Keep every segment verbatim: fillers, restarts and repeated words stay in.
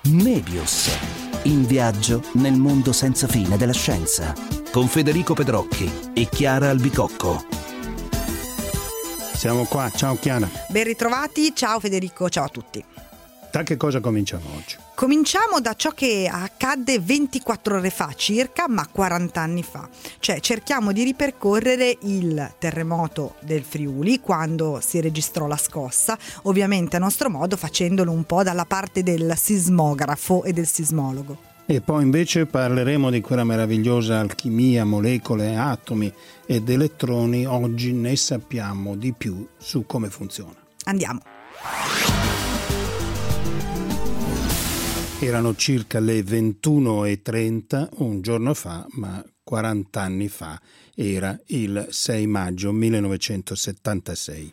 Nebius. In viaggio nel mondo senza fine della scienza. Con Federico Pedrocchi e Chiara Albicocco. Siamo qua, ciao Chiara. Ben ritrovati, ciao Federico, ciao a tutti. Da che cosa cominciamo oggi? Cominciamo da ciò che accadde ventiquattro ore fa circa, ma quaranta anni fa. Cioè cerchiamo di ripercorrere il terremoto del Friuli quando si registrò la scossa, ovviamente a nostro modo facendolo un po' dalla parte del sismografo e del sismologo. E poi invece parleremo di quella meravigliosa alchimia, molecole, atomi ed elettroni. Oggi ne sappiamo di più su come funziona. Andiamo. Erano circa le ventuno e trenta un giorno fa, ma quaranta anni fa era il sei maggio millenovecentosettantasei.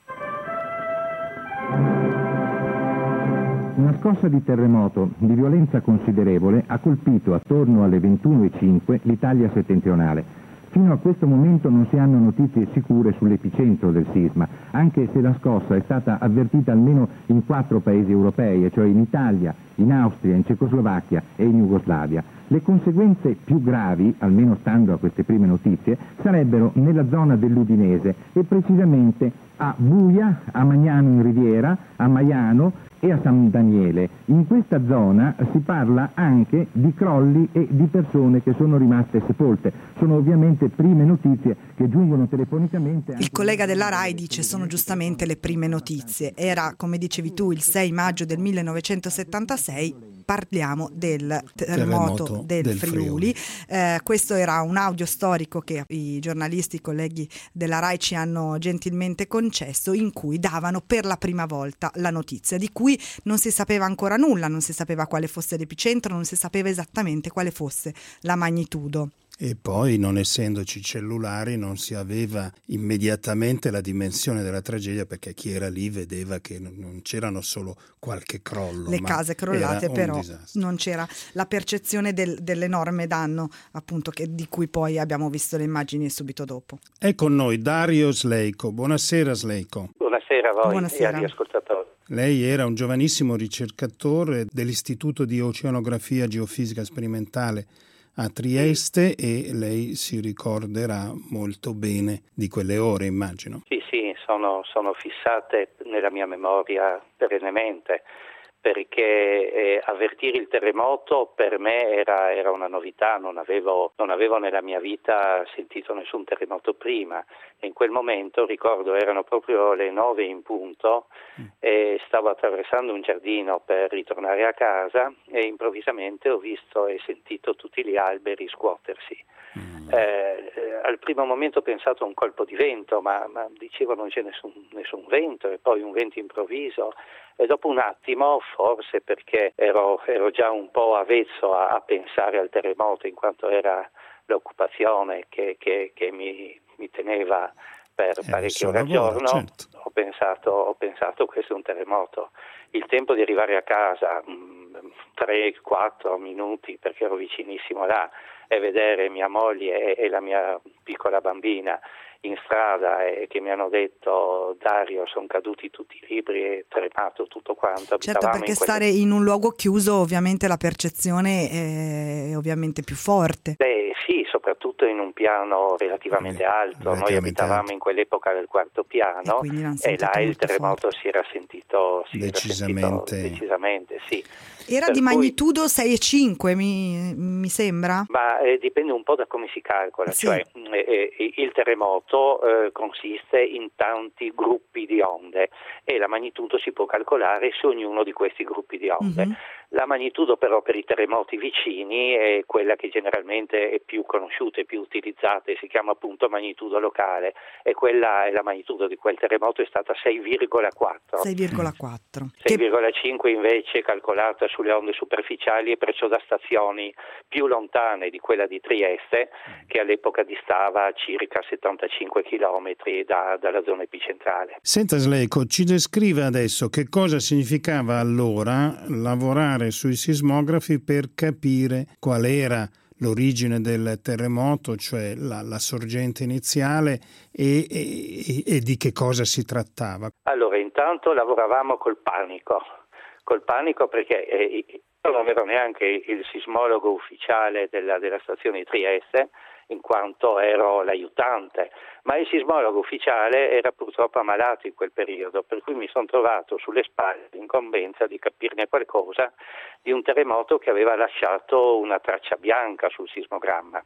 Una scossa di terremoto di violenza considerevole ha colpito attorno alle ventuno e cinque l'Italia settentrionale. Fino a questo momento non si hanno notizie sicure sull'epicentro del sisma, anche se la scossa è stata avvertita almeno in quattro paesi europei, cioè in Italia, in Austria, in Cecoslovacchia e in Jugoslavia. Le conseguenze più gravi, almeno stando a queste prime notizie, sarebbero nella zona dell'Udinese e precisamente a Buia, a Magnano in Riviera, a Maiano e a San Daniele. In questa zona si parla anche di crolli e di persone che sono rimaste sepolte. Sono ovviamente prime notizie che giungono telefonicamente. Il collega della RAI dice sono giustamente le prime notizie. Era, come dicevi tu, il sei maggio del millenovecentosettantasei. Parliamo del terremoto, terremoto del, del Friuli. Friuli. Eh, questo era un audio storico che i giornalisti, i colleghi della RAI ci hanno gentilmente concesso, in cui davano per la prima volta la notizia, di cui non si sapeva ancora nulla, non si sapeva quale fosse l'epicentro, non si sapeva esattamente quale fosse la magnitudo. E poi, non essendoci cellulari, non si aveva immediatamente la dimensione della tragedia, perché chi era lì vedeva che non c'erano solo qualche crollo. Le ma case crollate, però disastro. Non c'era la percezione del, dell'enorme danno, appunto, che, di cui poi abbiamo visto le immagini subito dopo. È con noi Dario Slejko. Buonasera Slejko. Buonasera a voi. Buonasera. E agli ascoltatori. Lei era un giovanissimo ricercatore dell'Istituto di Oceanografia Geofisica Sperimentale a Trieste e lei si ricorderà molto bene di quelle ore, immagino. Sì, sì, sono, sono fissate nella mia memoria perennemente, perché eh, avvertire il terremoto per me era, era una novità, non avevo, non avevo nella mia vita sentito nessun terremoto prima. E in quel momento, ricordo, erano proprio le nove in punto e stavo attraversando un giardino per ritornare a casa e improvvisamente ho visto e sentito tutti gli alberi scuotersi. Mm. Eh, al primo momento ho pensato a un colpo di vento, ma, ma dicevo non c'è nessun, nessun vento, e poi un vento improvviso. E dopo un attimo, forse perché ero, ero già un po' avvezzo a, a pensare al terremoto, in quanto era l'occupazione che, che, che mi, mi teneva per eh, parecchie ore al giorno, certo. ho pensato, ho pensato questo è un terremoto. Il tempo di arrivare a casa, tre quattro minuti, perché ero vicinissimo là, e vedere mia moglie e, e la mia piccola bambina in strada e che mi hanno detto: Dario, sono caduti tutti i libri, è tremato tutto quanto. Certo, perché in quelle... stare in un luogo chiuso ovviamente la percezione è ovviamente più forte. Beh sì, soprattutto in un piano relativamente Beh, alto. Relativamente Noi abitavamo alto. in quell'epoca del quarto piano e, e là il terremoto forte. si era sentito si decisamente. Era sentito, decisamente sì. Era per di cui, magnitudo sei e cinque, mi, mi sembra? Ma eh, dipende un po' da come si calcola, sì. Cioè eh, eh, il terremoto eh, consiste in tanti gruppi di onde e la magnitudo si può calcolare su ognuno di questi gruppi di onde. Mm-hmm. La magnitudo però per i terremoti vicini è quella che generalmente è più conosciuta e più utilizzata e si chiama appunto magnitudo locale, e quella è la magnitudo di quel terremoto è stata sei virgola quattro. sei virgola quattro. sei virgola cinque che... invece calcolata sulle onde superficiali e perciò da stazioni più lontane di quella di Trieste, che all'epoca distava circa settantacinque chilometri da, dalla zona epicentrale. Senta Slejko, ci descrive adesso che cosa significava allora lavorare sui sismografi per capire qual era l'origine del terremoto, cioè la, la sorgente iniziale e, e, e di che cosa si trattava. Allora, intanto lavoravamo col panico, col panico perché eh, non ero neanche il sismologo ufficiale della, della stazione di Trieste, in quanto ero l'aiutante, ma il sismologo ufficiale era purtroppo ammalato in quel periodo, per cui mi sono trovato sulle spalle l'incombenza di capirne qualcosa di un terremoto che aveva lasciato una traccia bianca sul sismogramma.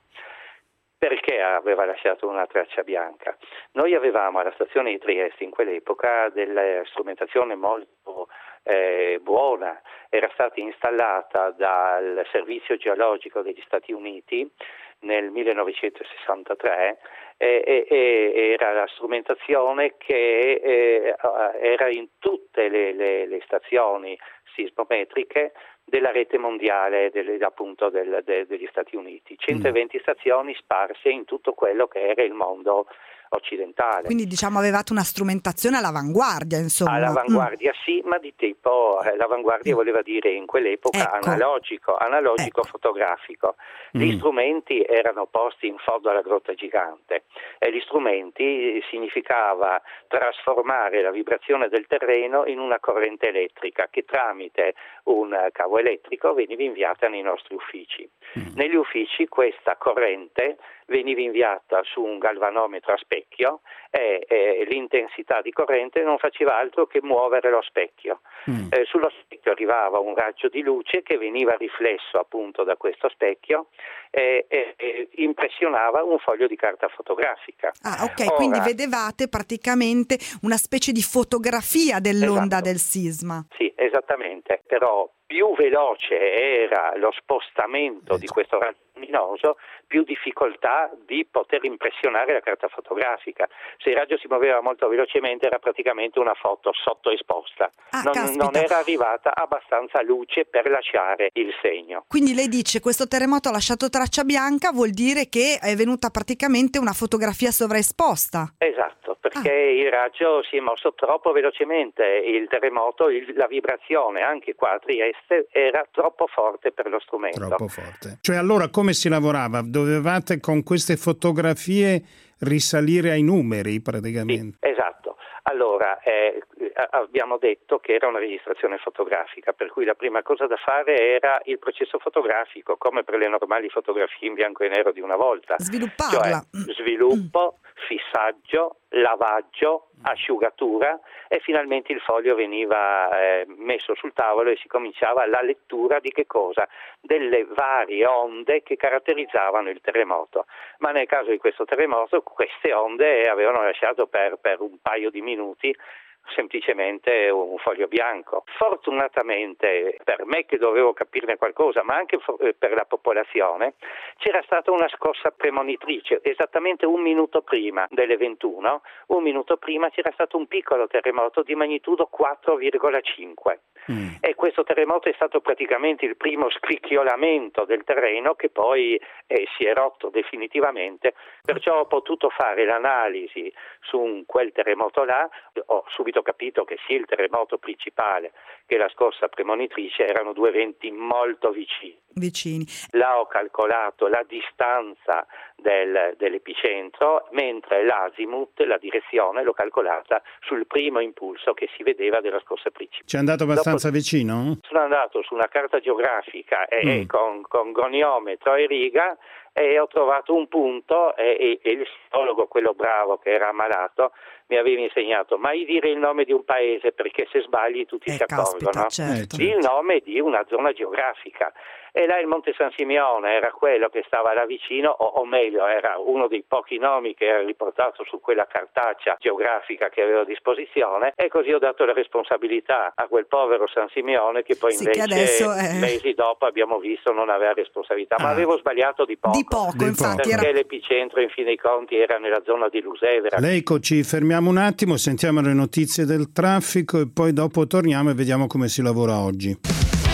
Perché aveva lasciato una traccia bianca? Noi avevamo alla stazione di Trieste in quell'epoca della strumentazione molto eh, buona, era stata installata dal Servizio Geologico degli Stati Uniti nel millenovecentosessantatré e, e, e era la strumentazione che eh, era in tutte le, le, le stazioni sismometriche della rete mondiale delle, appunto del, de, degli Stati Uniti, centoventi mm. stazioni sparse in tutto quello che era il mondo occidentale. Quindi diciamo avevate una strumentazione all'avanguardia, insomma. All'avanguardia mm. sì, ma di tipo, eh, l'avanguardia mm. voleva dire in quell'epoca ecco. analogico, analogico ecco. fotografico. Gli mm. strumenti erano posti in fondo alla grotta gigante e gli strumenti significava trasformare la vibrazione del terreno in una corrente elettrica che tramite un cavo elettrico veniva inviata nei nostri uffici. Mm. Negli uffici questa corrente veniva inviata su un galvanometro a specchio e, e l'intensità di corrente non faceva altro che muovere lo specchio. Mm. Eh, sullo specchio arrivava un raggio di luce che veniva riflesso appunto da questo specchio e, e, e impressionava un foglio di carta fotografica. Ah, ok, Ora, quindi vedevate praticamente una specie di fotografia dell'onda esatto. del sisma. Sì, esattamente, però più veloce era lo spostamento di questo raggio luminoso, più difficoltà di poter impressionare la carta fotografica. Se il raggio si muoveva molto velocemente era praticamente una foto sottoesposta, ah, non, non era arrivata abbastanza luce per lasciare il segno. Quindi lei dice questo terremoto ha lasciato traccia bianca, vuol dire che è venuta praticamente una fotografia sovraesposta. Esatto, perché ah. il raggio si è mosso troppo velocemente, il terremoto, il, la vibrazione anche qua a Trieste era troppo forte per lo strumento. Troppo forte. Cioè allora come si lavorava? Dovevate con queste fotografie risalire ai numeri praticamente? Sì, esatto. Allora, eh, abbiamo detto che era una registrazione fotografica, per cui la prima cosa da fare era il processo fotografico, come per le normali fotografie in bianco e nero di una volta. Svilupparla. Cioè, sviluppo, fissaggio, lavaggio, asciugatura e finalmente il foglio veniva eh, messo sul tavolo e si cominciava la lettura di che cosa? Delle varie onde che caratterizzavano il terremoto. Ma nel caso di questo terremoto queste onde avevano lasciato per, per un paio di minuti semplicemente un foglio bianco. Fortunatamente per me che dovevo capirne qualcosa, ma anche per la popolazione, c'era stata una scossa premonitrice. Esattamente un minuto prima delle ventuno, un minuto prima c'era stato un piccolo terremoto di magnitudo quattro virgola cinque. Mm. E questo terremoto è stato praticamente il primo scricchiolamento del terreno che poi eh, si è rotto definitivamente, perciò ho potuto fare l'analisi su un, quel terremoto là, ho subito capito che sia il terremoto principale che la scossa premonitrice erano due eventi molto vicini. Vicini. Là ho calcolato la distanza del, dell'epicentro, mentre l'azimut, la direzione, l'ho calcolata sul primo impulso che si vedeva della scossa principale. Ci è andato abbastanza Dopo, vicino? Sono andato su una carta geografica e, mm. con, con goniometro e riga e ho trovato un punto e, e, e il psicologo, quello bravo che era ammalato, mi aveva insegnato mai dire il nome di un paese perché se sbagli tutti eh, si accorgono. Caspita, certo. Il nome di una zona geografica. E là il Monte San Simeone era quello che stava là vicino, o, o meglio era uno dei pochi nomi che era riportato su quella cartaccia geografica che avevo a disposizione, e così ho dato la responsabilità a quel povero San Simeone che poi sì, invece che adesso è... mesi dopo abbiamo visto non aveva responsabilità, ah. ma avevo sbagliato di poco. Di poco, di infatti. Perché Era... l'epicentro in fin dei conti era nella zona di Lusevera. Leico, ci fermiamo un attimo, sentiamo le notizie del traffico e poi dopo torniamo e vediamo come si lavora oggi.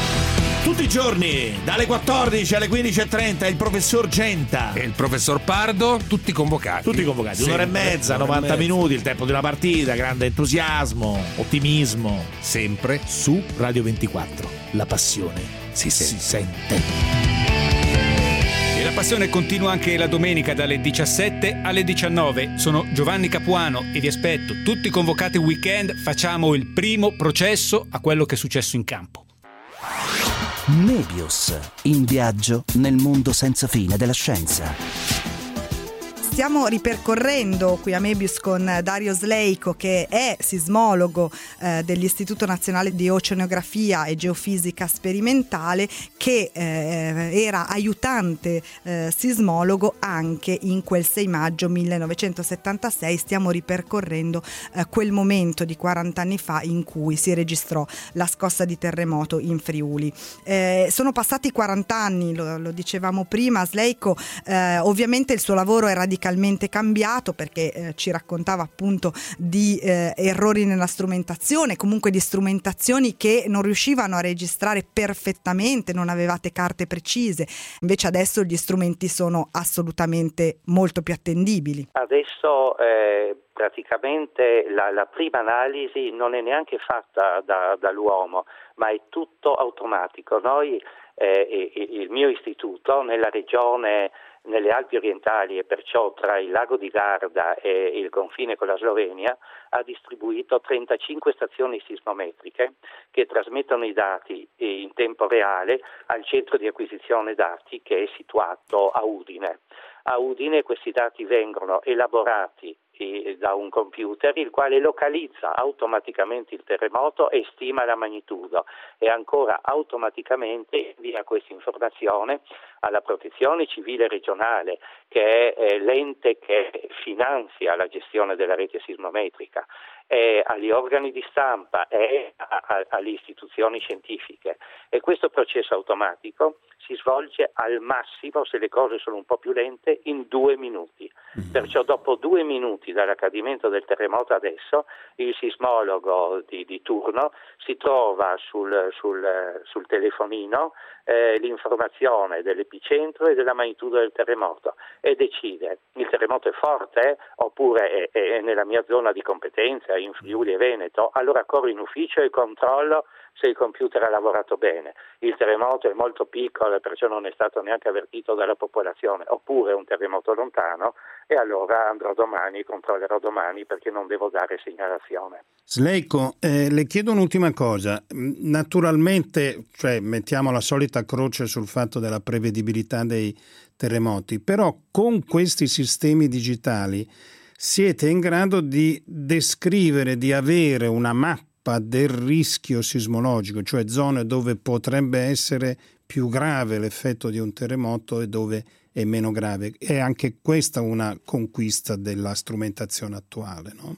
Tutti i giorni, dalle quattordici alle quindici e trenta, il professor Genta e il professor Pardo, tutti convocati. Tutti convocati, Sempre. un'ora e mezza, novanta minuti, il tempo di una partita, grande entusiasmo, ottimismo. Sempre su Radio ventiquattro. La passione si, si sente. E la passione continua anche la domenica dalle diciassette alle diciannove. Sono Giovanni Capuano e vi aspetto tutti convocati weekend. Facciamo il primo processo a quello che è successo in campo. Möbius, in viaggio nel mondo senza fine della scienza. Stiamo ripercorrendo qui a Möbius con Dario Slejko, che è sismologo eh, dell'Istituto Nazionale di Oceanografia e Geofisica Sperimentale, che eh, era aiutante eh, sismologo anche in quel sei maggio millenovecentosettantasei. Stiamo ripercorrendo eh, quel momento di quaranta anni fa in cui si registrò la scossa di terremoto in Friuli. Eh, sono passati quaranta anni, lo, lo dicevamo prima. Slejko, eh, ovviamente il suo lavoro è radicalmente cambiato, perché eh, ci raccontava appunto di eh, errori nella strumentazione, comunque di strumentazioni che non riuscivano a registrare perfettamente, non avevate carte precise. Invece adesso gli strumenti sono assolutamente molto più attendibili. Adesso eh, praticamente la, la prima analisi non è neanche fatta da, dall'uomo, ma è tutto automatico. Noi, eh, il mio istituto, nella regione, nelle Alpi orientali, e perciò tra il lago di Garda e il confine con la Slovenia, ha distribuito trentacinque stazioni sismometriche che trasmettono i dati in tempo reale al centro di acquisizione dati, che è situato a Udine. A Udine questi dati vengono elaborati da un computer, il quale localizza automaticamente il terremoto e stima la magnitudo, e ancora automaticamente invia questa informazione alla Protezione Civile regionale, che è l'ente che finanzia la gestione della rete sismometrica, e agli organi di stampa e a, a, alle istituzioni scientifiche. E questo processo automatico si svolge al massimo, se le cose sono un po' più lente, in due minuti. Perciò dopo due minuti dall'accadimento del terremoto adesso, il sismologo di, di turno si trova sul, sul, sul telefonino eh, l'informazione dell'epicentro e della magnitudo del terremoto, e decide: il terremoto è forte oppure è, è nella mia zona di competenza, in Friuli e Veneto? Allora corro in ufficio e controllo se il computer ha lavorato bene. Il terremoto è molto piccolo e perciò non è stato neanche avvertito dalla popolazione, oppure è un terremoto lontano, e allora andrò domani, controllerò domani, perché non devo dare segnalazione. Slejko, eh, le chiedo un'ultima cosa. Naturalmente, cioè, mettiamo la solita croce sul fatto della prevedibilità dei terremoti, però con questi sistemi digitali siete in grado di descrivere, di avere una mappa del rischio sismologico, cioè zone dove potrebbe essere più grave l'effetto di un terremoto e dove è meno grave. È anche questa una conquista della strumentazione attuale, no?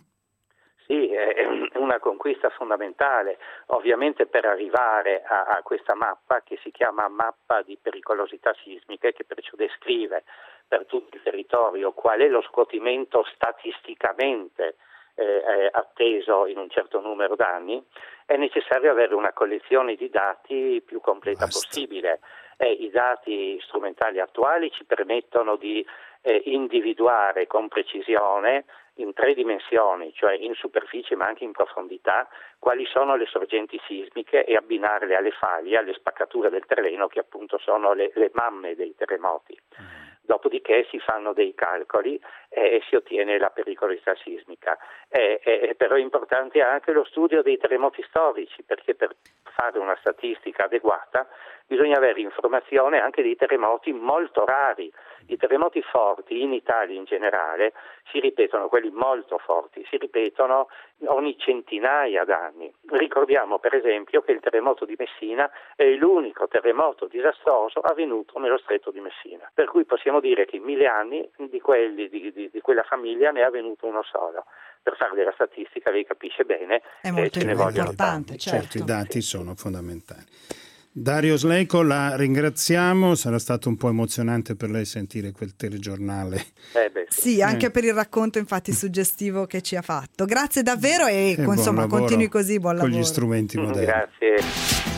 Sì, è una conquista fondamentale. Ovviamente per arrivare a, a questa mappa, che si chiama mappa di pericolosità sismiche, che perciò descrive per tutto il territorio qual è lo scuotimento statisticamente eh, atteso in un certo numero d'anni, è necessario avere una collezione di dati più completa Basta. possibile. E i dati strumentali attuali ci permettono di eh, individuare con precisione in tre dimensioni, cioè in superficie ma anche in profondità, quali sono le sorgenti sismiche e abbinarle alle faglie, alle spaccature del terreno, che appunto sono le, le mamme dei terremoti. Dopodiché si fanno dei calcoli eh, e si ottiene la pericolosità sismica. Eh, eh, però è importante anche lo studio dei terremoti storici, perché per fare una statistica adeguata bisogna avere informazione anche dei terremoti molto rari. I terremoti forti in Italia in generale si ripetono, quelli molto forti, si ripetono ogni centinaia d'anni. Ricordiamo per esempio che il terremoto di Messina è l'unico terremoto disastroso avvenuto nello stretto di Messina, per cui possiamo dire che in mille anni di, quelli, di, di, di quella famiglia ne è avvenuto uno solo. Per fare della statistica lei capisce bene è molto che ce ne vogliono importante, certo. certo, i dati sì. sono fondamentali. Dario Slejko, la ringraziamo, sarà stato un po' emozionante per lei sentire quel telegiornale. Eh beh, sì. sì, anche eh. per il racconto infatti suggestivo che ci ha fatto. Grazie davvero e, e insomma continui così, buon lavoro. Con gli strumenti moderni. Grazie.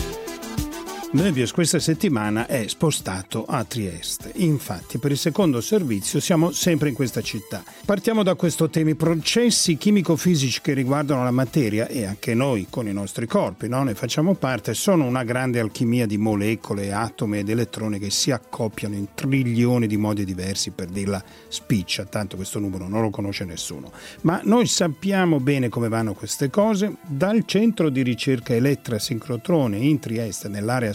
Möbius questa settimana è spostato a Trieste. Infatti, per il secondo servizio siamo sempre in questa città. Partiamo da questo tema: i processi chimico-fisici che riguardano la materia, e anche noi con i nostri corpi, no? Ne facciamo parte, sono una grande alchimia di molecole, atomi ed elettroni che si accoppiano in trilioni di modi diversi, per dirla spiccia, tanto questo numero non lo conosce nessuno. Ma noi sappiamo bene come vanno queste cose. Dal centro di ricerca elettra sincrotrone in Trieste, nell'area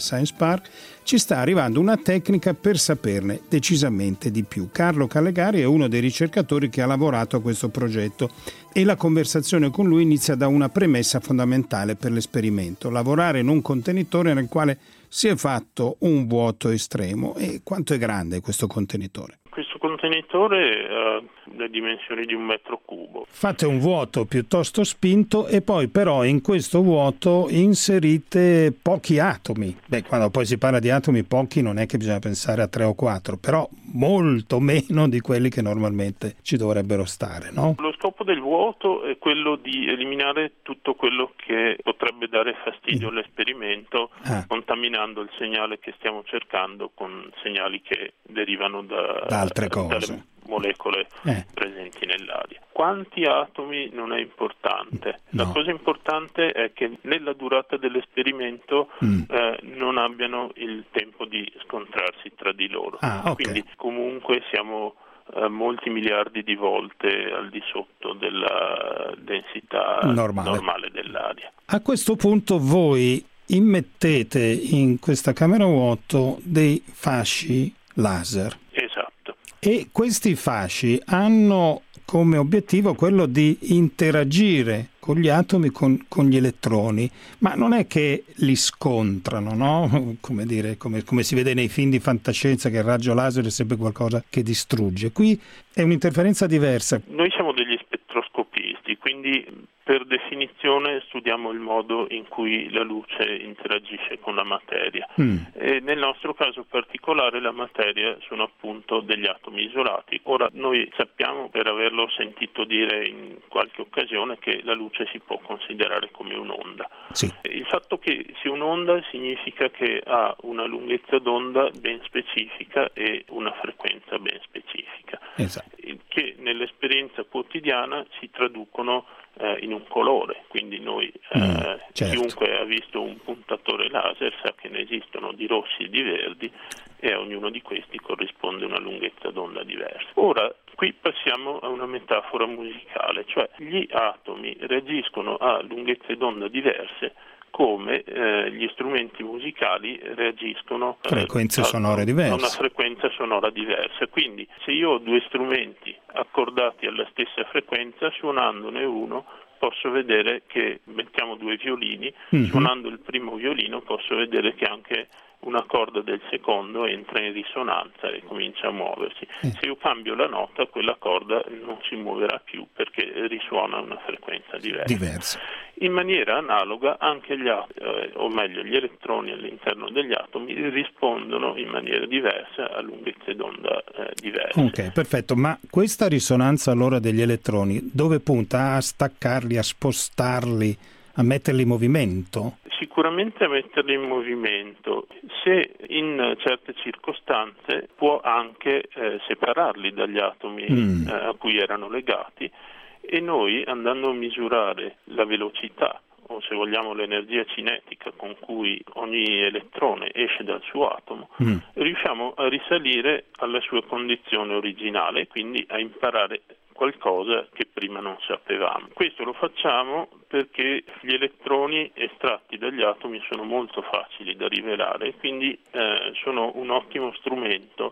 Science Park, ci sta arrivando una tecnica per saperne decisamente di più. Carlo Callegari è uno dei ricercatori che ha lavorato a questo progetto e la conversazione con lui inizia da una premessa fondamentale per l'esperimento: lavorare in un contenitore nel quale si è fatto un vuoto estremo. E quanto è grande questo contenitore? Questo contenitore ha le dimensioni di un metro cubo. Fate un vuoto piuttosto spinto e poi però in questo vuoto inserite pochi atomi. Beh, quando poi si parla di atomi pochi non è che bisogna pensare a tre o quattro, però molto meno di quelli che normalmente ci dovrebbero stare, no? Lo scopo del vuoto è quello di eliminare tutto quello che potrebbe dare fastidio all'esperimento, ah. contaminando il segnale che stiamo cercando con segnali che derivano da, da altre cose, dalle molecole eh. presenti nell'aria. Quanti atomi non è importante. No. La cosa importante è che nella durata dell'esperimento mm. eh, non abbiano il tempo di scontrarsi tra di loro. Ah, okay. Quindi comunque siamo eh, molti miliardi di volte al di sotto della densità normale, normale dell'aria. A questo punto voi immettete in questa camera vuoto dei fasci laser. Esatto. E questi fasci hanno come obiettivo quello di interagire con gli atomi, con, con gli elettroni, ma non è che li scontrano, no? Come dire, come, come si vede nei film di fantascienza, che il raggio laser è sempre qualcosa che distrugge. Qui è un'interferenza diversa. Noi siamo degli spettroscopisti, quindi per definizione studiamo il modo in cui la luce interagisce con la materia. Mm. E nel nostro caso particolare la materia sono appunto degli atomi isolati. Ora noi sappiamo, per averlo sentito dire in qualche occasione, che la luce si può considerare come un'onda. Sì. Il fatto che sia un'onda significa che ha una lunghezza d'onda ben specifica e una frequenza ben specifica, esatto. che nell'esperienza quotidiana si traducono eh, in un colore. Quindi noi, eh, mm, certo. chiunque ha visto un puntatore laser sa che ne esistono di rossi e di verdi, e a ognuno di questi corrisponde una lunghezza d'onda diversa. Ora, qui passiamo a una metafora musicale, cioè gli atomi reagiscono a lunghezze d'onda diverse come eh, gli strumenti musicali reagiscono a frequenze eh, sonore diverse. A una frequenza sonora diversa. Quindi se io ho due strumenti accordati alla stessa frequenza, suonandone uno posso vedere che, mettiamo due violini, mm-hmm. suonando il primo violino posso vedere che anche una corda del secondo entra in risonanza e comincia a muoversi. Eh. Se io cambio la nota, quella corda non si muoverà più perché risuona a una frequenza diversa. diversa. In maniera analoga anche gli atomi, eh, o meglio gli elettroni all'interno degli atomi rispondono in maniera diversa a lunghezze d'onda eh, diverse. Ok, perfetto. Ma questa risonanza allora degli elettroni dove punta? A staccarli, a spostarli, a metterli in movimento? Sicuramente a metterli in movimento. Se in certe circostanze può anche eh, separarli dagli atomi mm. eh, a cui erano legati, e noi, andando a misurare la velocità o se vogliamo l'energia cinetica con cui ogni elettrone esce dal suo atomo, mm. riusciamo a risalire alla sua condizione originale e quindi a imparare qualcosa che prima non sapevamo. Questo lo facciamo perché gli elettroni estratti dagli atomi sono molto facili da rivelare e quindi eh, sono un ottimo strumento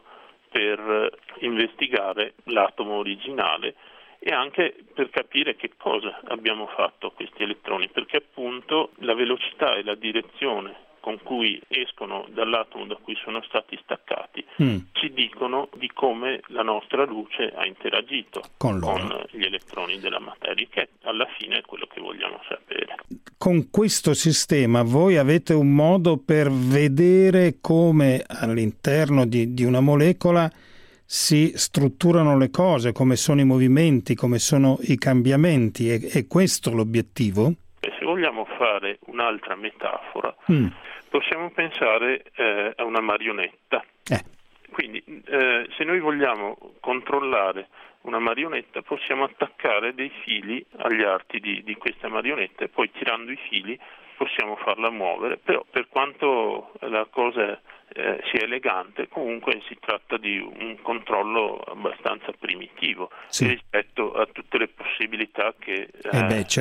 per investigare l'atomo originale e anche per capire che cosa abbiamo fatto a questi elettroni, perché appunto la velocità e la direzione con cui escono dall'atomo da cui sono stati staccati mm. ci dicono di come la nostra luce ha interagito con, con gli elettroni della materia, che alla fine è quello che vogliamo sapere. Con questo sistema voi avete un modo per vedere come all'interno di, di una molecola si strutturano le cose, come sono i movimenti, come sono i cambiamenti. È, è questo l'obiettivo? E se vogliamo fare un'altra metafora, mm. possiamo pensare eh, a una marionetta. Eh. Quindi eh, se noi vogliamo controllare una marionetta possiamo attaccare dei fili agli arti di, di questa marionetta e poi tirando i fili possiamo farla muovere, però per quanto la cosa eh, sia elegante comunque si tratta di un controllo abbastanza primitivo, sì, rispetto a tutte le possibilità che eh, eh beh, certo.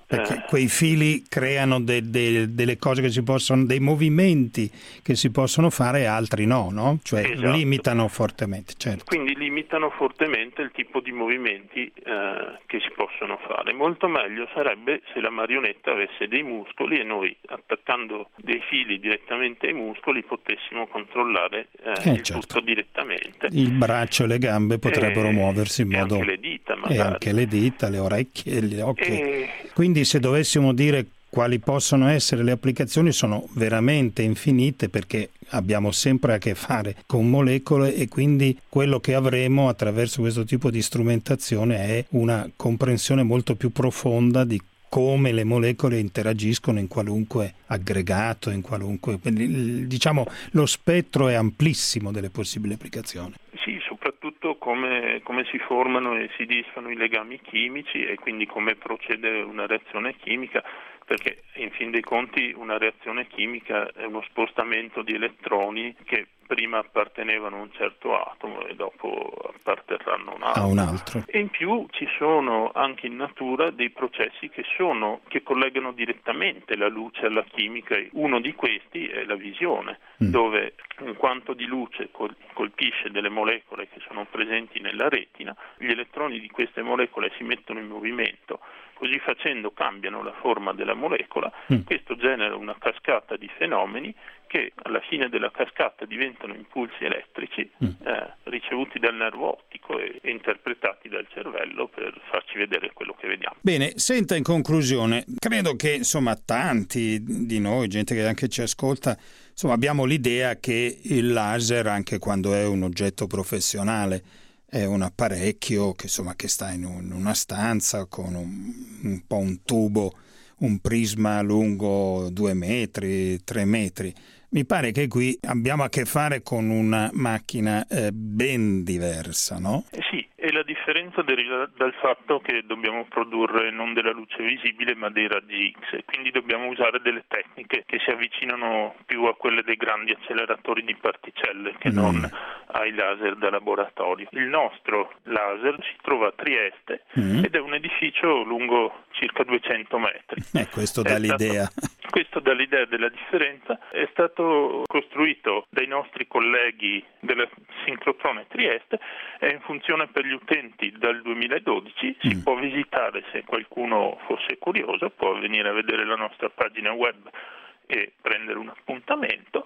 perché eh, quei fili creano de, de, delle cose che si possono, dei movimenti che si possono fare e altri no, no? Cioè esatto. limitano fortemente, certo. Quindi limitano fortemente il tipo di movimenti eh, che si possono fare. Molto meglio sarebbe se la marionetta avesse dei muscoli e noi, attaccando dei fili direttamente ai muscoli, potessimo controllare eh, Eh, il certo. tutto direttamente. Il braccio e le gambe potrebbero E- muoversi in e modo... anche le dita, magari. E anche le dita, le orecchie, gli occhi. E- Quindi se dovessimo dire quali possono essere le applicazioni, sono veramente infinite, perché abbiamo sempre a che fare con molecole e quindi quello che avremo attraverso questo tipo di strumentazione è una comprensione molto più profonda di come le molecole interagiscono in qualunque aggregato, in qualunque... diciamo lo spettro è amplissimo delle possibili applicazioni. Sì, soprattutto come, come si formano e si disfano i legami chimici e quindi come procede una reazione chimica, perché in fin dei conti una reazione chimica è uno spostamento di elettroni che prima appartenevano a un certo atomo e dopo apparterranno a un altro. A un altro. E in più ci sono anche in natura dei processi che sono che collegano direttamente la luce alla chimica. Uno di questi è la visione, mm. dove un quanto di luce col- colpisce delle molecole che sono presenti nella retina, gli elettroni di queste molecole si mettono in movimento. Così facendo cambiano la forma della molecola, mm. questo genera una cascata di fenomeni che alla fine della cascata diventano impulsi elettrici mm. eh, ricevuti dal nervo ottico e, e interpretati dal cervello per farci vedere quello che vediamo. Bene, senta, in conclusione, credo che insomma tanti di noi, gente che anche ci ascolta, insomma abbiamo l'idea che il laser, anche quando è un oggetto professionale, è un apparecchio che insomma che sta in, un, in una stanza con un, un po' un tubo, un prisma lungo due metri, tre metri. Mi pare che qui abbiamo a che fare con una macchina eh, ben diversa, no? Eh sì, e la differenza deriva dal fatto che dobbiamo produrre non della luce visibile ma dei raggi X, quindi dobbiamo usare delle tecniche che si avvicinano più a quelle dei grandi acceleratori di particelle che mm. non ai laser da laboratorio. Il nostro laser si trova a Trieste mm. ed è un edificio lungo circa duecento metri. Eh, questo dà l'idea. Stato, questo dà l'idea della differenza. È stato costruito dai nostri colleghi della Sincrotrone Trieste, è in funzione per gli utenti dal duemiladodici, si mm. può visitare, se qualcuno fosse curioso, può venire a vedere la nostra pagina web e prendere un appuntamento.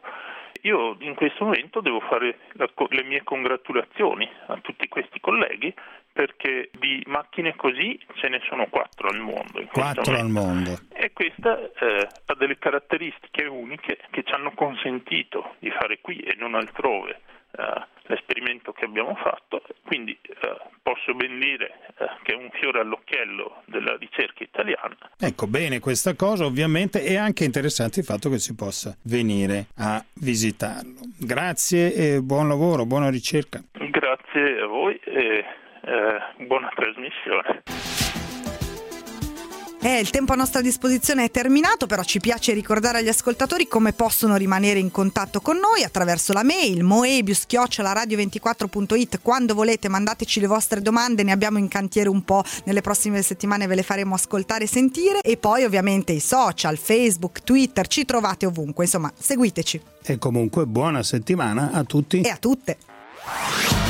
Io in questo momento devo fare la, le mie congratulazioni a tutti questi colleghi, perché di macchine così ce ne sono quattro al mondo. Quattro al mondo. E questa eh, ha delle caratteristiche uniche che ci hanno consentito di fare qui e non altrove eh, l'esperimento che abbiamo fatto, quindi eh, posso ben dire eh, che è un fiore all'occhiello della ricerca italiana. Ecco, bene questa cosa ovviamente, è anche interessante il fatto che si possa venire a visitarlo. Grazie e buon lavoro, buona ricerca. Grazie a voi e eh, buona trasmissione. Eh, il tempo a nostra disposizione è terminato, però ci piace ricordare agli ascoltatori come possono rimanere in contatto con noi attraverso la mail moebius chiocciola radio ventiquattro punto it. Quando volete mandateci le vostre domande, ne abbiamo in cantiere un po', nelle prossime settimane ve le faremo ascoltare e sentire, e poi ovviamente i social, Facebook, Twitter, ci trovate ovunque, insomma seguiteci. E comunque buona settimana a tutti e a tutte.